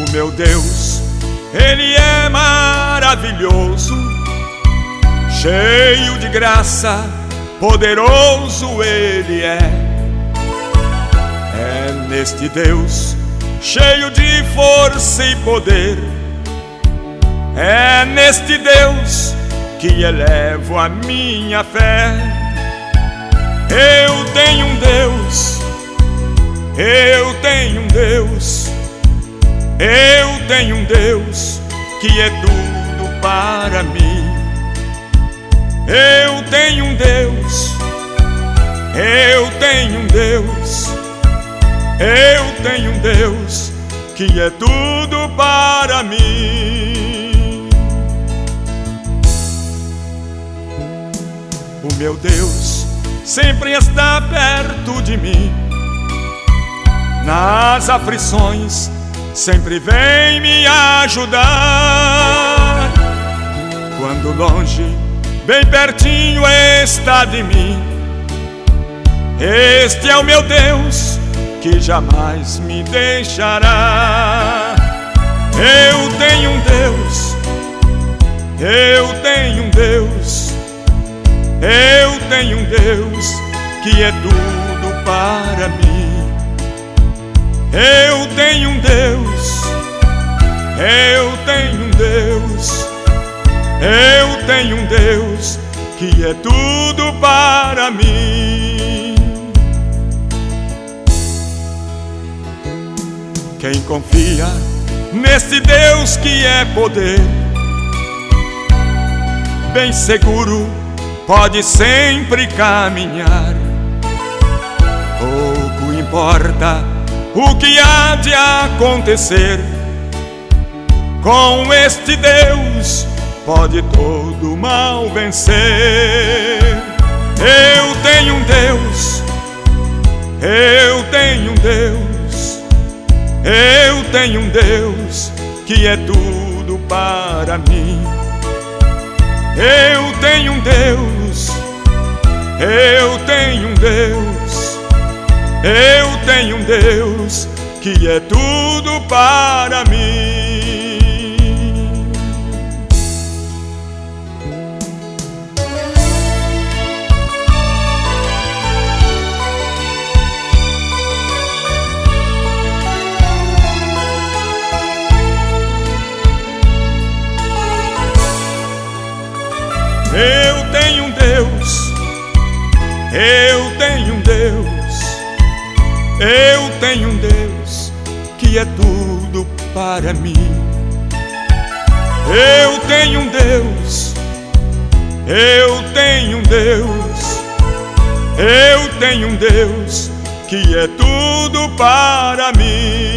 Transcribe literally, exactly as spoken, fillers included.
O meu Deus, Ele é maravilhoso, cheio de graça, poderoso Ele é. É neste Deus, cheio de força e poder, é neste Deus que elevo a minha fé. Eu tenho um Deus, eu tenho um Deus, eu tenho um Deus que é tudo para mim. Eu tenho um Deus, eu tenho um Deus, eu tenho um Deus que é tudo para mim. O meu Deus sempre está perto de mim, nas aflições sempre vem me ajudar. Quando longe, bem pertinho está de mim. Este é o meu Deus que jamais me deixará. Eu tenho um Deus, eu tenho um Deus, eu tenho um Deus que é tudo para mim. Eu tenho um Deus, eu tenho um Deus, eu tenho um Deus que é tudo para mim. Quem confia nesse Deus que é poder, bem seguro pode sempre caminhar. Pouco importa o que há de acontecer, com este Deus pode todo mal vencer. Eu tenho um Deus, eu tenho um Deus, eu tenho um Deus que é tudo para mim. Eu tenho um Deus, eu tenho um Deus, eu tenho um Deus que é tudo para mim. Eu tenho um Deus, eu tenho um Deus, eu tenho um Deus que é tudo para mim. Eu tenho um Deus, eu tenho um Deus, eu tenho um Deus que é tudo para mim.